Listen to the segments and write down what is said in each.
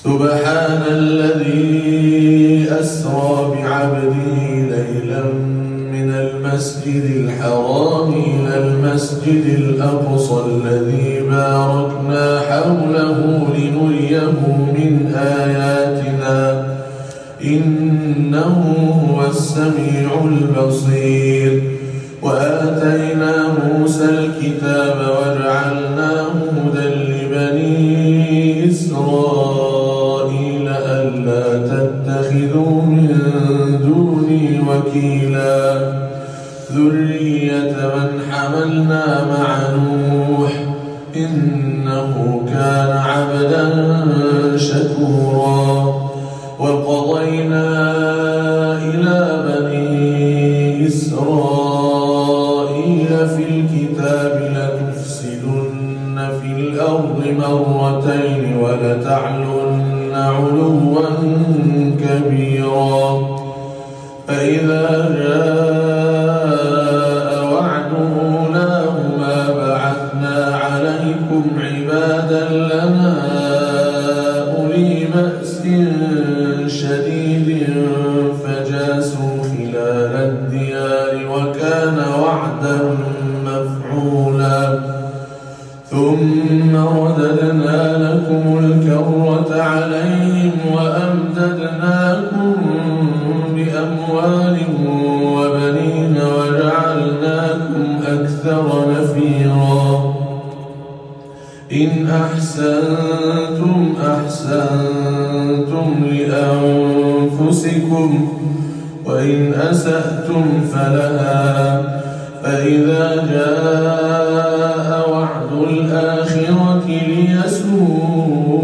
سبحان الذي أسرى بعبده ليلا من المسجد الحرام إلى المسجد الأقصى الذي باركنا حوله لنريه من آياتنا إنه هو السميع البصير. وآتينا موسى الكتاب وجعلناه هدى لبني إسرائيل ألا تتخذوا من دوني وكيلا ذرية من حملنا مع نوح إنه كان عبدا شكورا. وقضينا إلى بني إسرائيل في الكتاب لتفسدن في الأرض مرتين ولتعلن علوا كبيرا. فإذا جاء وعد أولاهما بعثنا عليكم عبادا لنا أولي بأس شديد فجاسوا خلال الديار وكان وعدا مفعولا. ثم رددنا لكم الكرة عليهم وأمددناكم بأموال وبنين وجعلناكم أكثر نفيرا. إن أحسنتم أحسنتم لأنفسكم وإن أسأتم فلها. فإذا جاء وعد الآخرة ليسوءوا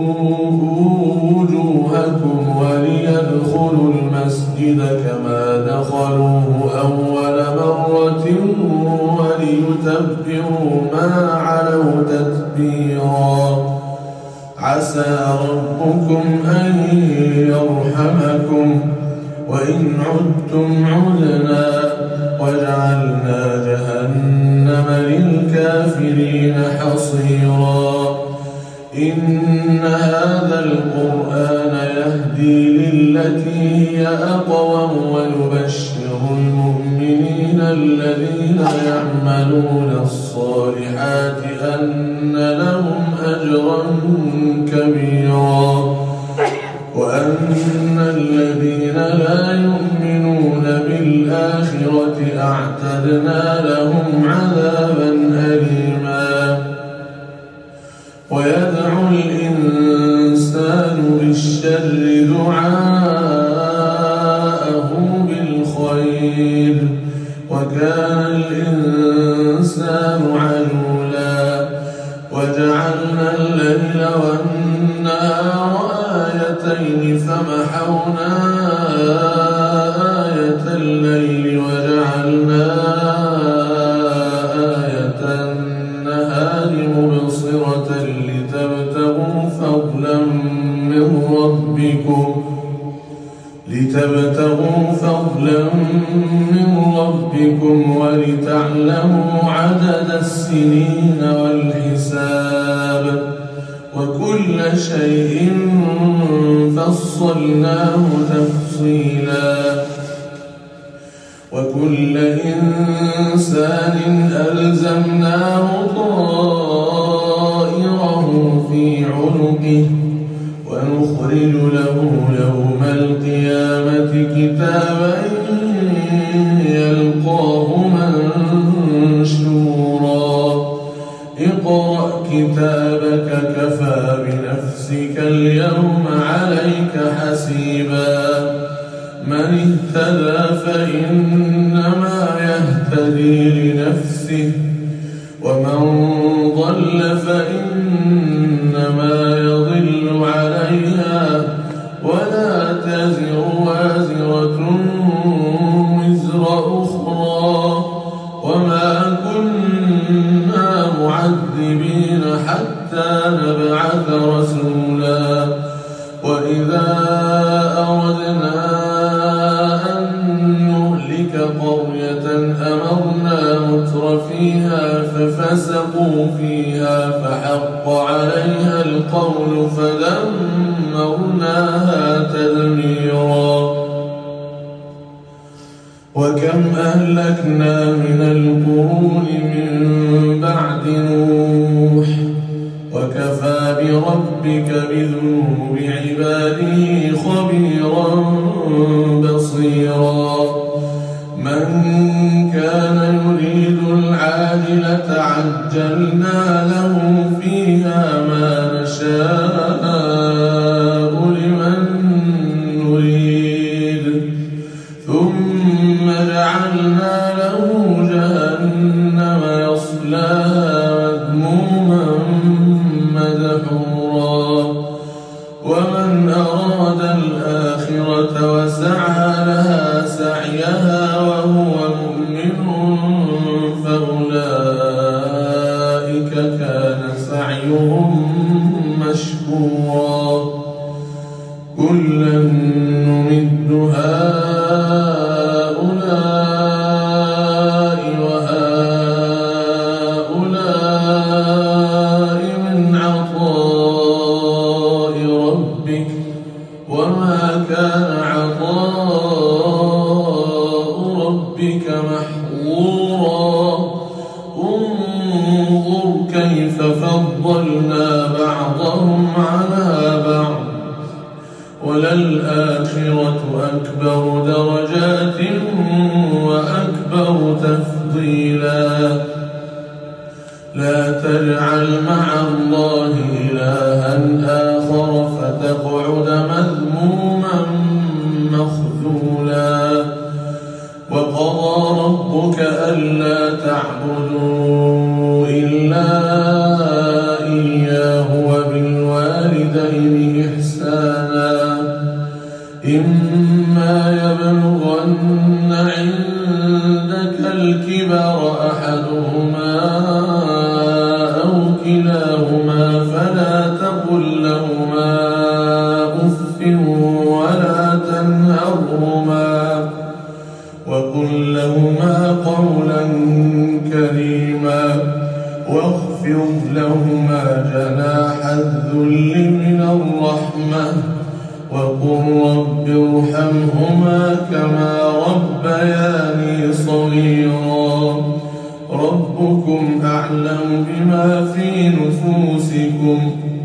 وجوهكم وليدخلوا المسجد كما دخلوه أول مرة وليتبروا ما علوا تتبيرا. عسى ربكم أن يرحمكم وإن عدتم عدنا وجعلنا جهنم للكافرين حصيرا. إن هذا القرآن يهدي للتي هي أقوم ويبشر المؤمنين الذين يعملون الصالحات أن لهم أجرا كبيرا وأن الذين لا يؤمنون بالآخرة أعتدنا لهم عذابا أليما. ويدعو الإنسان بالشر دعاءه بالخير وكان الإنسان عجولا. وجعلنا الليل والنهار آيتين فمحونا آية الليل وجعلنا آية النهار مبصرة لتبتغوا فضلا من ربكم ولتعلموا عدد السنين والحساب وكل شيء فصلناه تفصيلا. وكل إنسان ألزمناه طائره في عنقه ونخرج له يوم القيامة كتابا يلقاه منشورا. اقرأ كتابك كفى بنفسك اليوم عليك حسيبا. من اهتدى فإنما يهتدي لنفسه ومن ضل فإنما يضل عليها ولا تزر وازرة وزر أخرى وما كنا معذبين حتى نبعث رسولا. وإذا أردنا أن نهلك قرية أمرنا مترفيها ففسقوا فيها فحق عليها القول فدمرناها دمرناها تدميرا. وكم أهلكنا من القرون من بعد نوح وكفى بربك بذنوب عباده خبيرا بصيرا. من كان يريد العاجلة عجلنا له فيها ما نشاء لمن نريد ثم جعلنا له جهنم يصلاها مذموما مدحورا. ومن أراد الآخرة وسعى لها سعيها وهو مؤمن فأولئك كان سعيهم مشكورا. كلا نمد هؤلاء وهؤلاء من عطاء ربك وما كان عطاء ربك محظورا. انظر كيف فضلنا بعضهم على بعض وللآخرة أكبر درجات وأكبر تفضيلا. لا تجعل مع الله إلها آخر فتقعد مذموما مخذولا. وقضى ربك ألا تعبدوا إلا إياه وبالوالدين إحسانا. إما يبلغن عندك الكبر أحدهما أو كلاهما فلا تقل لهما أف ولا تنهرهما وقل لهما قولا كريما واخفض لهما جناح الذل من الرحمة وقل رب ارحمهما كما ربياني صغيرا. ربكم أعلم بما في نفوسكم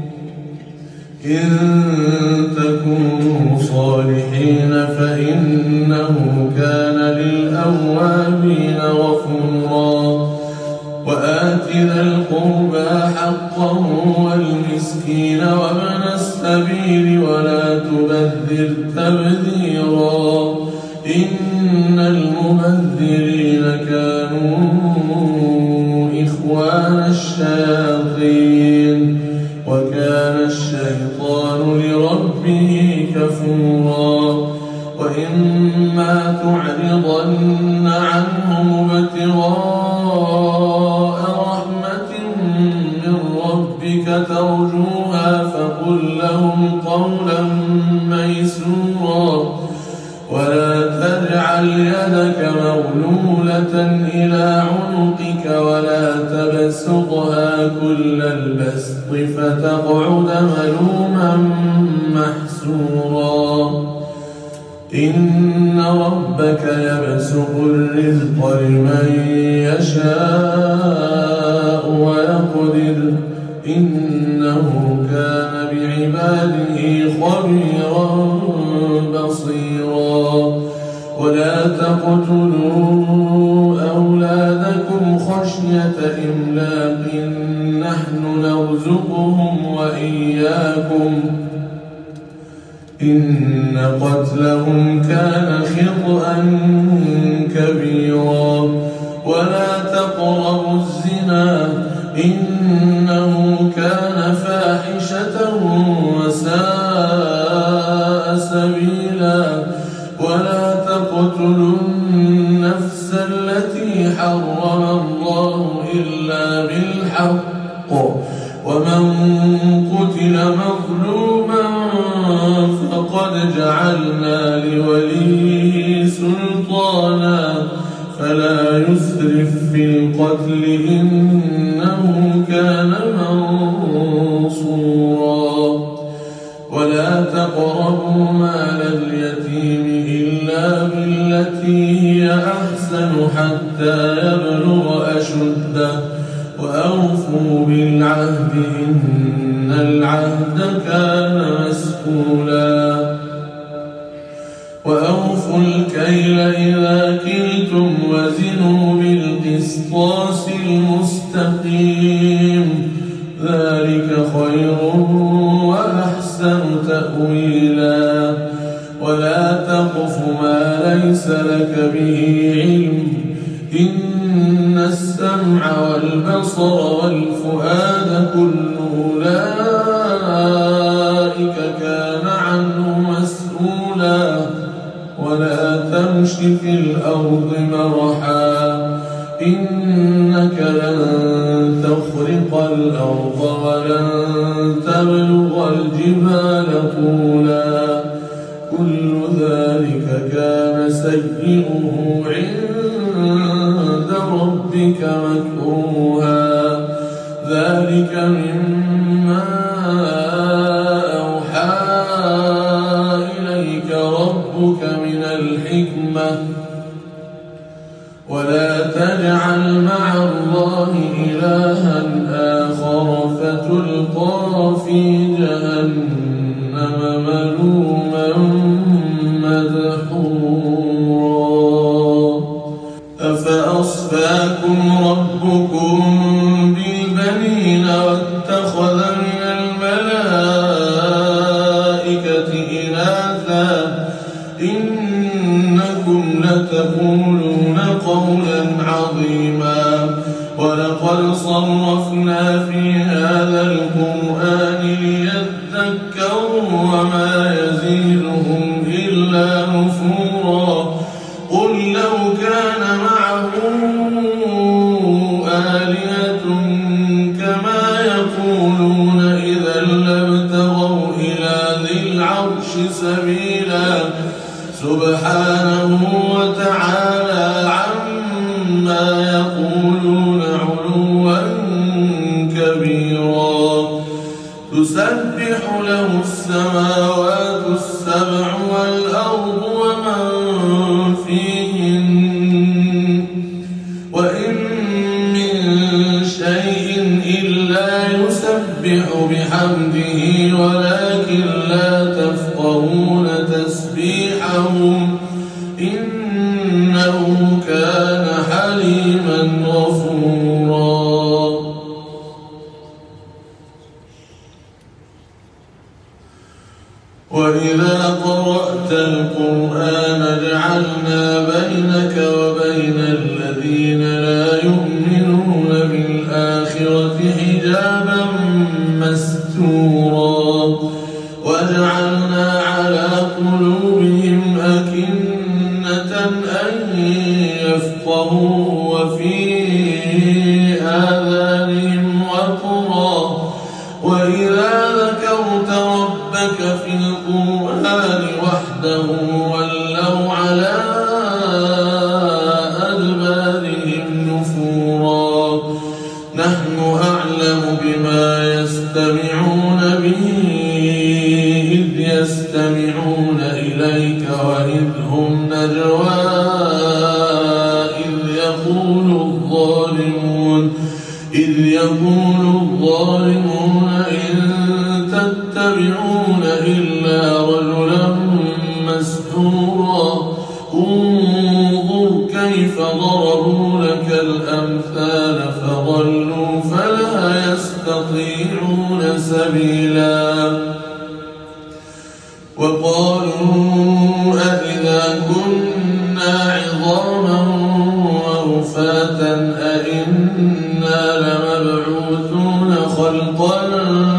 إن تكونوا صالحين فإنه كان للأوابين غفورا. وآت ذا القربى حقه والمسكين وابن السبيل ولا تبذر تبذيرا إن المبذرين كانوا إخوان الشياطين وكان الشيطان لربه كفورا. وإما تعرضن عنهم ابتغاء رحمة من ربك ترجوها فقل لهم قولا ميسورا. ولا تجعل يدك مغلولة إلى عنقك ولا تبسطها كل البسط فتقعد ملوما محسورا. إن ربك يبسط الرزق لمن يشاء ويقدر إنه كان بعباده خبيرا بصيرا. ولا تقتلوا أولادكم خشية إملاق نحن نرزقهم وإياكم إن قتلهم كان خطأ كبيرا. ولا تقربوا الزنا إنه كان فاحشة وساء سبيلا. ولا تقتلوا النفس التي حرم الله إلا بالحق ومن قتل مظلوما فقد جعلنا لوليه سلطانا فلا يسرف في القتل إنه كان منصورا. ولا ولا تقربوا مال اليتيم إلا بالتي هي أحسن حتى يبلغ أشده وأوفوا بالعهد إن العهد كان مسؤولا وأوفوا الكيل إذا كلتم وزنوا بالقسطاس المستقيم ذلك خير وأحسن تأويلا ولا تقف ما ليس لك به علم إن السمع والبصر والفؤاد كل أولئك كان عنه مسؤولا ولا تمش في الأرض مرحا إنك لن تخرق الأرض ولن تبلغ الجبال طولا كل ذلك كان سيئه عند ربك مكروها ذلك مما أوحى إليك ربك من الحكمة ولا تجعل مع الله إلها آخر فتلقى في جهنم ملوما مدحورا أفأصفاكم ربكم بالبنين واتخذ من الملائكة إناثا إنكم لتقولون قولا عظيما ولقد صرفنا في هذا القرآن ليذكروا وما يزيدهم إلا نفورا قل لو كان معه آلهة كما يقولون إذا لابتغوا إلى ذي العرش سبيلا سبحانه وتعالى عما يقولون علوا كبيرا تسبح له السماوات السبع والأرض ومن فيهن وإن من شيء إلا يسبح بحمده ولكن لا تفقهون تسبيحهم إنه كان حليما غفورا وإذا قرأت القرآن جعلنا بينك وبين الذين لا يؤمنون بالآخرة حجابا مستورا وجعلنا على قلوبهم أكنة أن يفقهوا وفي آذانهم وقرا وإذا ذكرت ربك في القرآن وحده ولوا على أدبارهم نفورا نحن أعلم بما يستمعون به إذ يستمعون إليك وإذ هم نجوى إذ يقول الظالمون إن تتبعون إلا رجلا مسحورا انظر كيف ضربوا لك الأمثال فضلوا فلا يستطيعون سبيلا وقالوا أإذا كنا عظاما ورفاتا أإنا لمبعوثون خلقا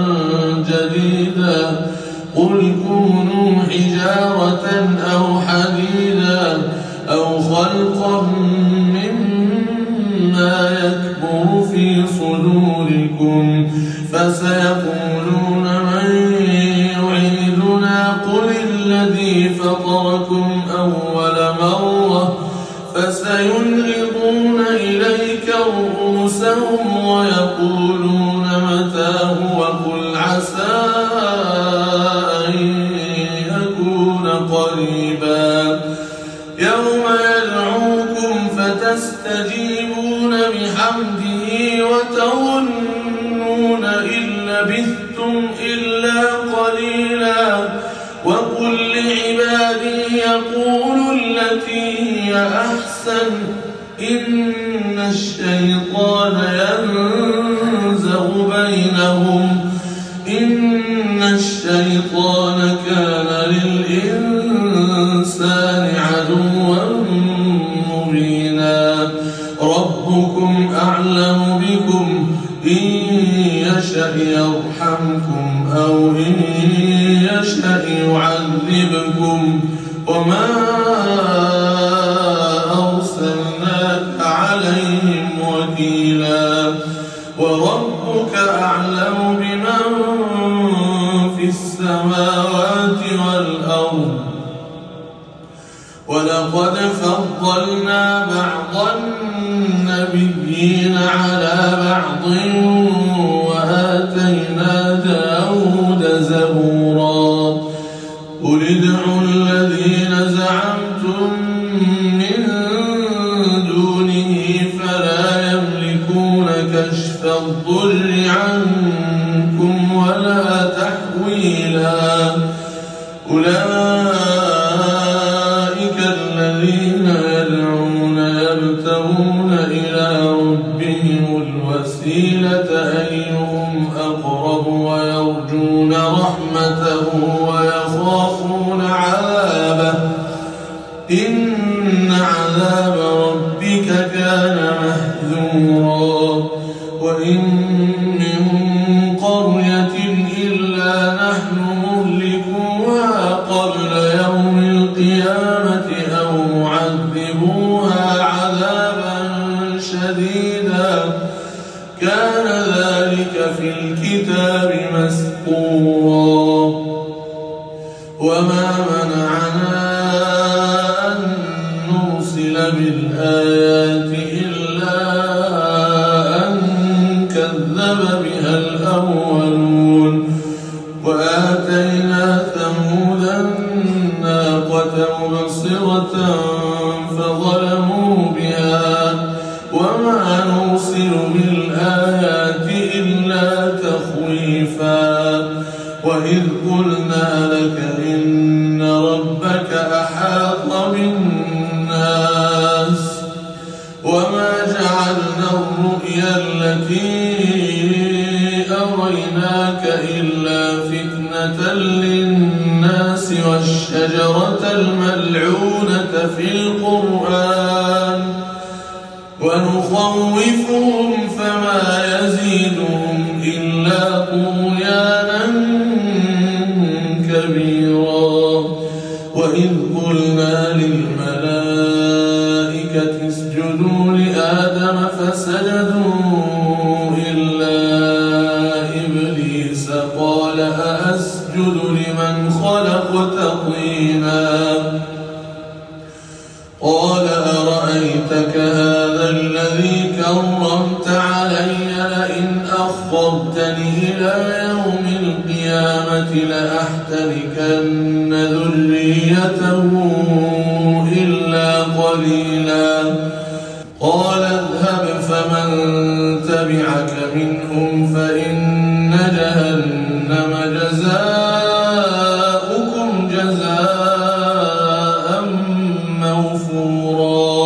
جديدا قل كونوا حجارة أو حديدا أو خلقا مما يكبر في صدوركم فسيقولون من يعيدنا قل الذي فطركم أول مرة فسينغضون إليك رؤوسهم ويقولون متى هو قل عسى أن تستجيبون بحمده وتظنون إن لبثتم إلا قليلا وقل لعبادي يقولوا التي هي أحسن إن الشيطان ينزغ بينهم إن الشيطان كان للإنسان عدوا مبينا ربكم أعلم بكم إن يشأ يرحمكم أو إن يشأ يعذبكم وما أرسلناك عليهم وكيلا وربك أعلم بمن في السماوات والأرض ولقد فضلنا بعض النبيين على بعض وآتينا داود زبورا قل ادعوا الذين زعمتم من دونه فلا يملكون كشف الضر عنكم ولا تحويلا أولئك الذين يدعون يبتغون إلى ربهم الوسيلة أيهم أقرب ويرجون رحمته ويخافون عذابه إن عذاب ربك كان محذورا وإن من قرية إلا نحن مهلكوها قبل يوم القيامة أو معذبوها عذابا شديدا كان ذلك في الكتاب مسطورا وما منعنا أن نرسل بالآيات إلا أن كذب بها الأولون وآتينا ثمود الناقة مبصرة فظلموا بها وما نرسل بالآيات إلا تخويفا وإذ قلنا لك إن ربك أحاط بالناس وما جعلنا الرؤيا التي أريناك إلا فتنة للناس والشجرة الملعونة في القرآن ونخوفهم فما يزيدهم إلا طغيانا كبيرا وإذ قلنا للملائكة اسجدوا لآدم فسجدوا إلا إبليس قال أأسجد لمن خلقت طينا قال أرأيتك هذا الذي كرمت علي لئن أخرتني إلى يوم القيامة لأحتركن ذريته إلا قليلا قال اذهب فمن تبعك منهم فإن جهنم جزاؤكم جزاء موفورا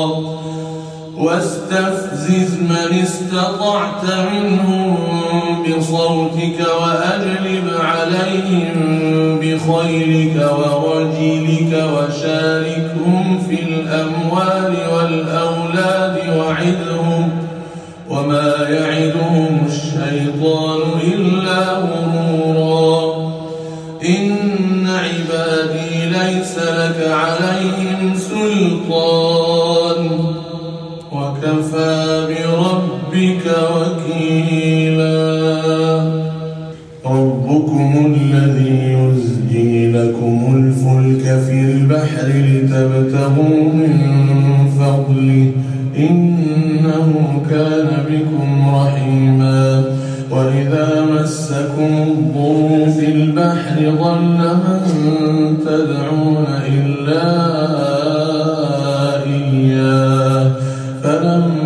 واستفزز من استطعت منهم بصوتك وأجلب عليهم بخيلك ورجلك وشاركهم في الأموال والأولاد وعدهم وما يعدهم الشيطان إلا غرورا إن عبادي ليس لك عليهم سلطان وكفى بربك وكيلا ربكم الذي يزجي لكم الفلك في البحر لتبتغوا من فضله إنه كان بكم رحيما وإذا مسكم الضر في البحر ضل من تدعون إلا إياه فلما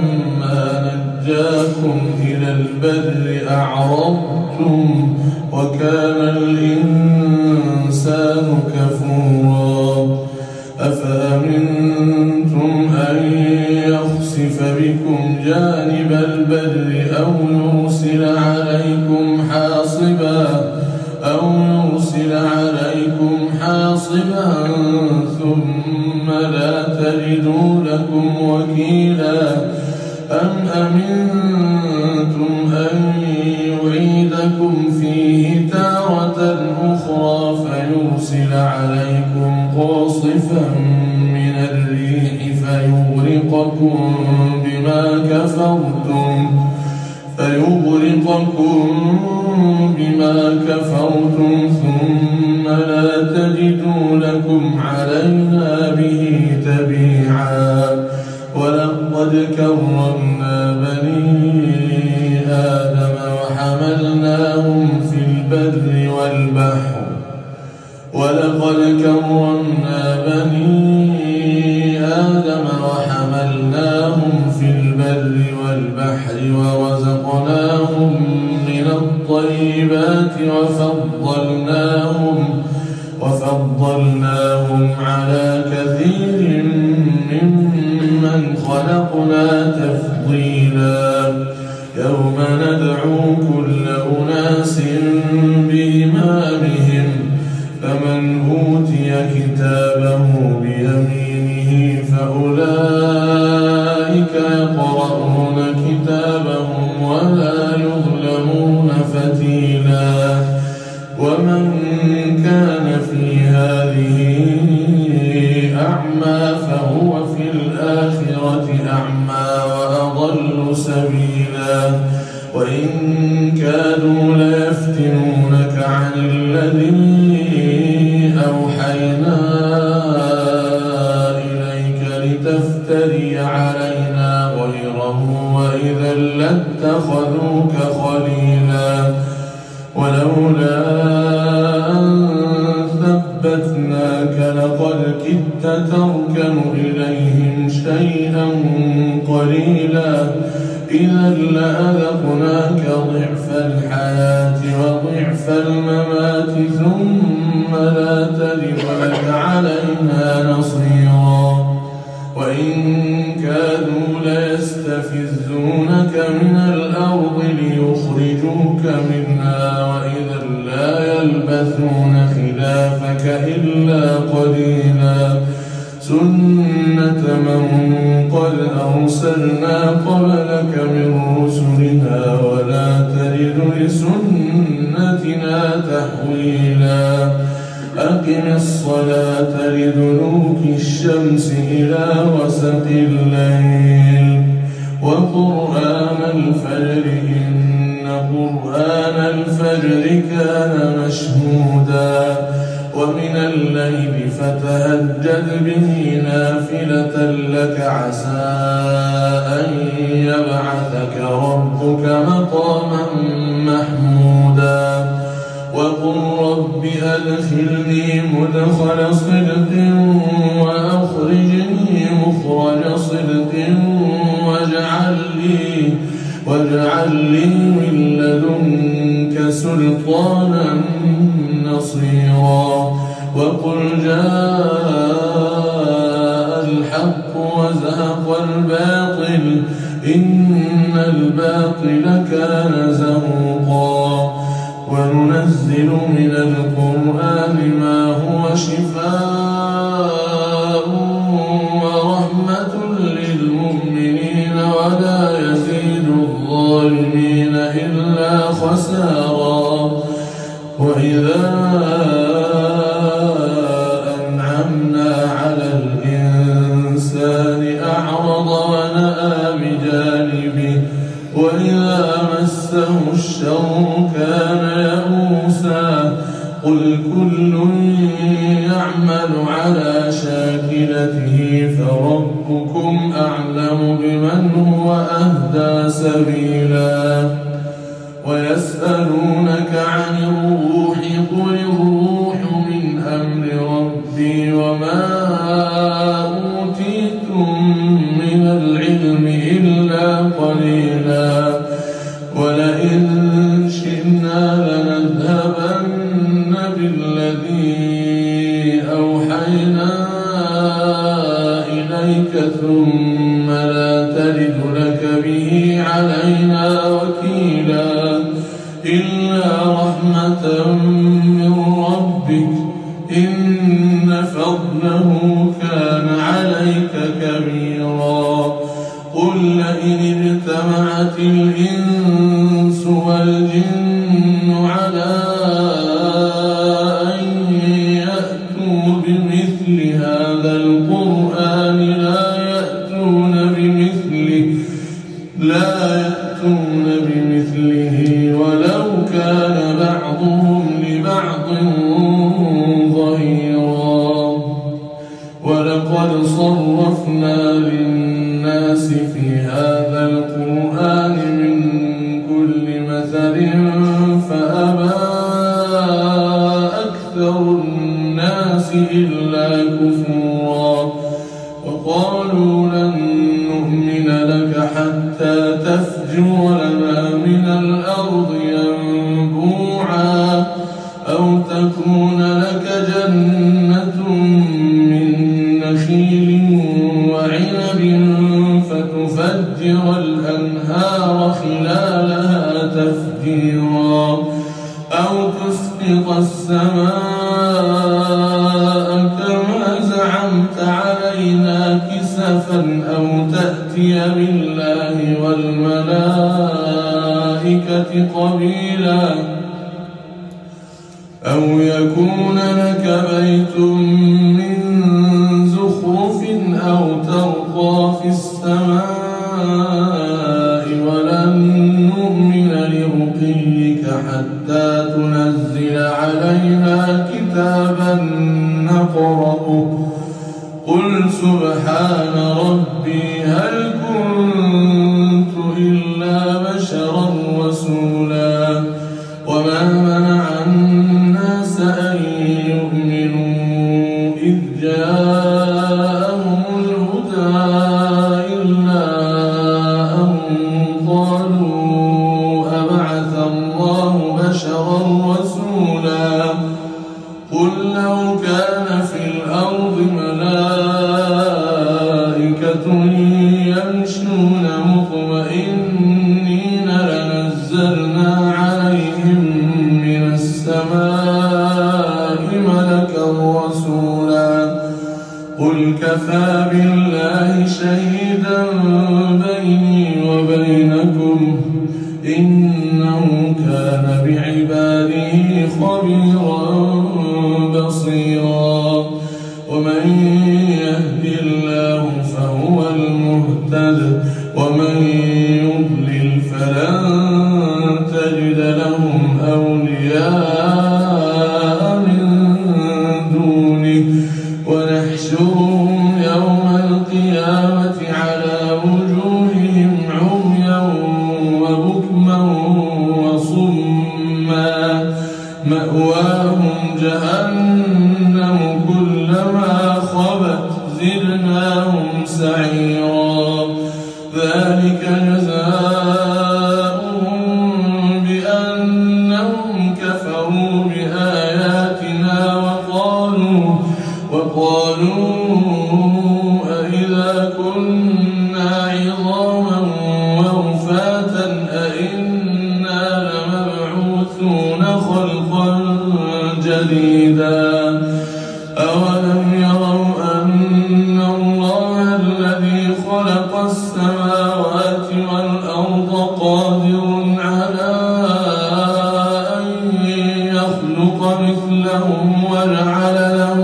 جانب البر أو يرسل عليكم حاصبا ثم لا تجدوا لكم وكيلا أم أمنتم أن يعيدكم فيه تارة أخرى فيرسل عليكم قاصفا من الريح فيغرقكم بما كفرتم ثم لا تجدوا لكم علينا به تبيعا ولقد كرمنا بني آدم وحملناهم في البر والبحر ورزقناهم من الطيبات وفضلناهم على كثير ممن خلقنا تفضيلا يوم ندعو كل أناس بإمامهم فمن أوتي كتابه بيمينه فأولئك يقرؤون كتابهم ولا يظلمون فتيلا ومن كان في هذه أعمى فهو في الآخرة أعمى وأضل سبيلا وإن كادوا ليفتنونك عن الذي أوحينا إليك لتفتري علينا غيره وإذا لاتخذوك خليلا ولولا أن ثبتناك لقد كدت تركن إليهم شيئا قليلا إذا لأذقناك ضعف الحياة وضعف الممات ثم لا تجد لك علينا نصيرا وإن كادوا ليستفزونك من الأرض ليخرجوك منها وإذا لا يلبثون خلافك إلا قليلا سنة من قد أرسلنا قبلك من رسلنا ولا تجد لسنتنا تحويلا أقم الصلاة لدلوك الشمس إلى غسق الليل وقرآن الفجر إن قرآن الفجر كان مشهودا ومن الليل فتهجد به نافلة لك عسى أن يبعثك ربك مقاما محمودا وقل رب أدخلني مدخل صدق وأخرجني مخرج صدق واجعل لي من لدنك سلطانا نصيرا وقل جاء الحق وزهق الباطل إن الباطل كان زهوقا وننزل من القرآن ما هو شفاء ورحمة للمؤمنين ولا يزيد الظالمين إلا خسارا وإذا أنعمنا على الإنسان أعرض ونأى بجانبه وإذا مسه الشر كان يئوسا قل كل يعمل على شاكلته فربكم أعلم بمن هو أهدى سبيلا ويسألونك عن الروح قل الروح من أمر ربي وما أوتيتم من العلم إلا قليلا ولئن شئنا لنذهبن بالذي أوحينا إليك ثم لا تجد لك به إن فضله كان عليك كبيرا قل لئن اجتمعت الإنس والجن على أن يأتوا بمثل هذا القرآن لا يأتون بمثله ولو كان بعضهم لبعض ظهيرا ولقد صرفنا للناس في هذا القرآن من كل مثل فأبى أكثر الناس إلا كفورا وقالوا لن نؤمن لك حتى تفجر لنا من الأرض ينبوعا أو تكون لك جنة من نخيل وعنب فتفجر الأنهار خلالها تفجيرا أو تسقط السماء كما زعمت علينا كسفا أو تأتي بالله والملائكة قبيلا أو يكون لك بيت من زخرف أو ترقى في السماء ولن نؤمن لرقيك حتى تنزل علينا كتابا نقرأه قل سبحان ربي هل كنت إلا بشرا رسولا وما منع الناس أن يؤمنوا إذ جاءهم الهدى إلا أن قالوا أبعث الله بشرا رسولا قل لو كان في الأرض ملائكة يمشون مطمئنين لنزلنا عليهم من السماء ملكا رسولا قل كفى بالله شهيدا بيني وبينكم إنه كان بعباده خبيرا بصيرا ومن يهد الله فهو المهتد ومن يضلل فلن تجد لهم أولياء من دونه ونحشرهم يوم القيامة على وجوههم عميا وبكما وصما مأواهم جهنم كلما خبت زدناهم سعيرا ذلك جزاؤهم بأنهم كفروا بآياتنا وقالوا أإذا كنا عظاما ورفاتا أإنا لمبعوثون خلقا جديدا أولم يروا أن الله الذي خلق السماوات والأرض قادر على أن يخلق مثلهم وجعل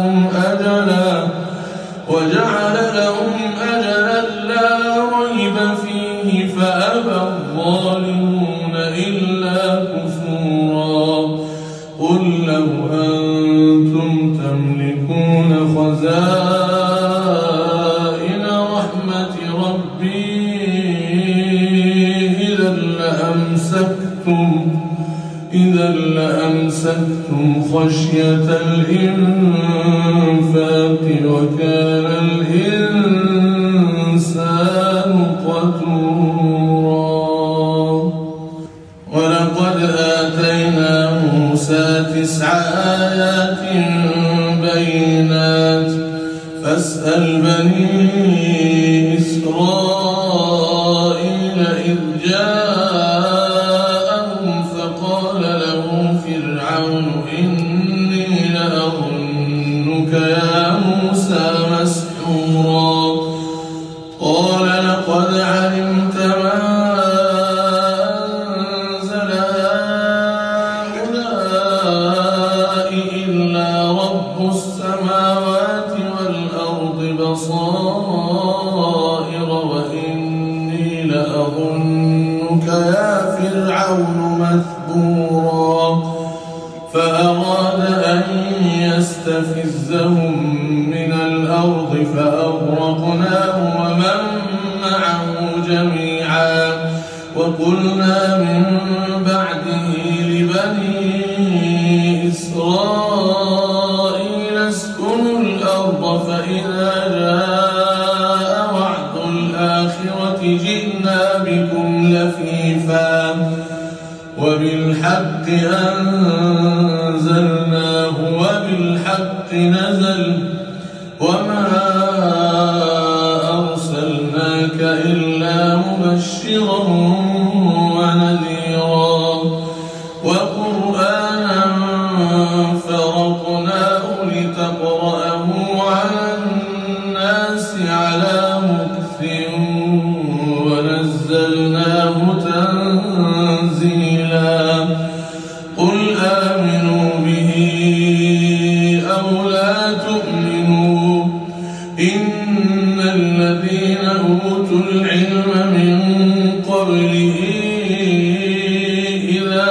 لهم أجلا لا ريب فيه فأبى الظالمون إلا كفورا قل لو أنتم تملكون خزائن رحمة ربي إذا لأمسكتم خشية الإنفاق وكان الإنسان قتورا ولقد آتينا موسى 9 آيات بينات فاسأل بني إسرائيل إذ جاءهم فقال له فرعون إني لأظنك السماوات والأرض بصائر وإني لأظنك يا فرعون مثبورا فأراد أن يستفزهم من الأرض فأغرقناه ومن معه جميعا وقلنا من بعده لبني إسرائيل اسكنوا الأرض فإذا جاء وعد الآخرة جئنا بكم لفيفا وبالحق أنزلناه وبالحق نزل وما أرسلناك إلا مبشرا ونذيرا وقرآنا فرقناه لتقرأه على الناس على مكث ونزلناه تنزيلا قل آمنوا به أو لا تؤمنوا إن الذين أوتوا العلم من قبله إذا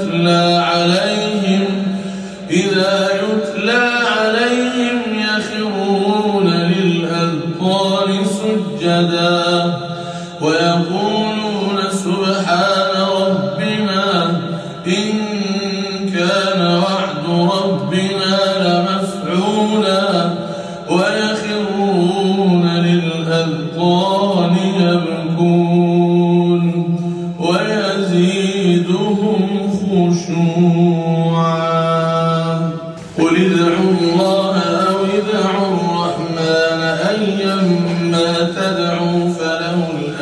يتلى عليهم يخرون للأذقان سجدا ويقولون سبحان ربنا إن كان وعد ربنا لمفعولا ويخرون للأذقان يبكون ويزيدهم خشوعا قل ادعوا الله أو ادعوا الرحمن أيما تدعوا فله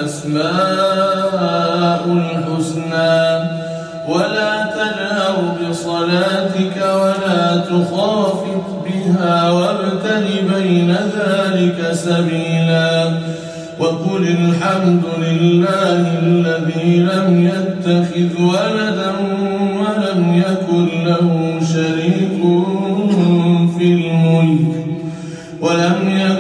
الأسماء الحسنى ولا تجهر بصلاتك ولا تخافت بها وابتغ بين ذلك سبيلا وقل الحمد لله الذي لم يتخذ ولدا ولم يكن له شريك في الملك ولم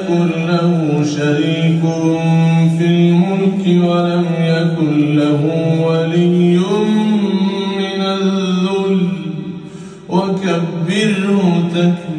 يكن له ولي من الذل وكبره تكبيرا